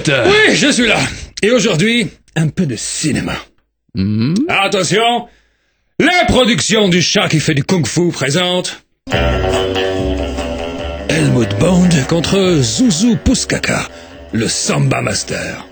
Helmut! Oui, je suis là. Et aujourd'hui, un peu de cinéma. Attention, la production du chat qui fait du kung-fu présente... Helmut Bond contre Zouzou Pouskaka, le Samba Master.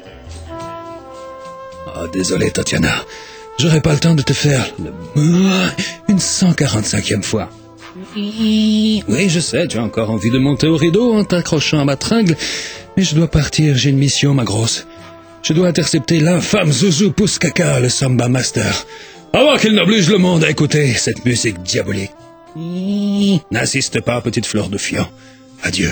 Oh, désolé, Tatiana. J'aurai pas le temps de te faire une 145e fois. Oui, je sais, tu as encore envie de monter au rideau en t'accrochant à ma tringle, mais je dois partir, j'ai une mission, ma grosse. Je dois intercepter l'infâme Zouzou Pouskaka, le Samba Master, avant qu'il n'oblige le monde à écouter cette musique diabolique. N'insiste pas, petite fleur de fion. Adieu.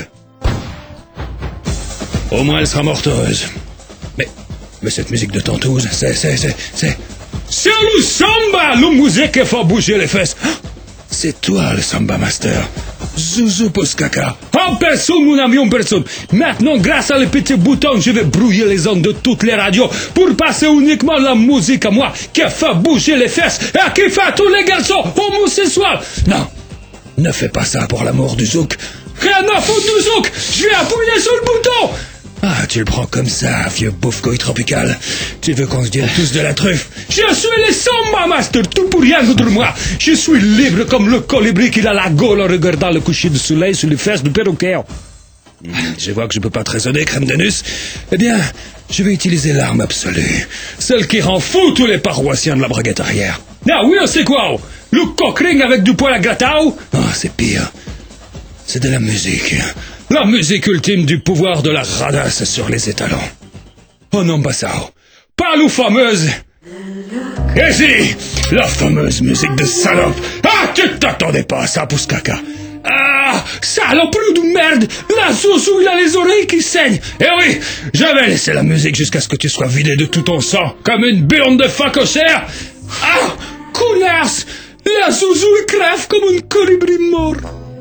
Au moins elle sera morte heureuse. Mais cette musique de Tantouze, c'est le samba, la musique qui fait bouger les fesses. C'est toi le Samba Master, Zouzou Pouskaka. En personne, mon ami, en personne. Maintenant, grâce à les petits boutons, je vais brouiller les ondes de toutes les radios pour passer uniquement la musique à moi qui fait bouger les fesses et qui fait tous les garçons homosexuels. Non, ne fais pas ça pour l'amour du zouk. Rien à foutre du zouk. Je vais appuyer sur le bouton. Ah, tu le prends comme ça, vieux bouffe-couille tropical. Tu veux qu'on se dise tous de la truffe? Je suis le Samba Master, tout pour rien contre moi. Je suis libre comme le colibri qui a la gaule en regardant le coucher du soleil sur les fesses du perroquet. Je vois que je peux pas te raisonner, crème d'anus. Eh bien, je vais utiliser l'arme absolue. Celle qui rend fou tous les paroissiens de la braguette arrière. Ah oui, c'est quoi? Le cockring avec du poil à grattau? Ah, c'est pire. C'est de la musique. La musique ultime du pouvoir de la radasse sur les étalons. Oh non, pas ça. Pas la fameuse... Et si, la fameuse musique de salope. Ah, tu t'attendais pas à ça, Pouskaka. Ah, saloperie de merde. La Zouzou, il a les oreilles qui saignent. Eh oui, je vais laisser la musique jusqu'à ce que tu sois vidé de tout ton sang, comme une burne de phacochère. Ah, connasse. La Zouzou, il crève comme un colibri mort.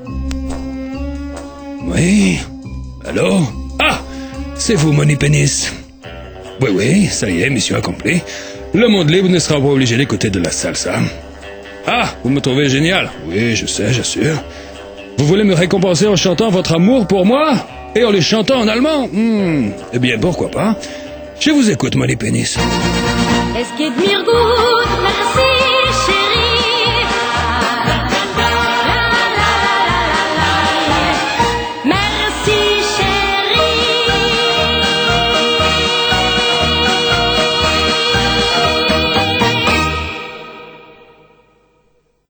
Oui. Allô? Ah! C'est vous, Moni Pénis. Oui, ça y est, mission accomplie. Le monde libre ne sera pas obligé d'écouter de la salsa. Ah! Vous me trouvez génial? Oui, je sais, j'assure. Vous voulez me récompenser en chantant votre amour pour moi? Et en le chantant en allemand? Eh bien, pourquoi pas? Je vous écoute, Moni Pénis. Es geht mir gut.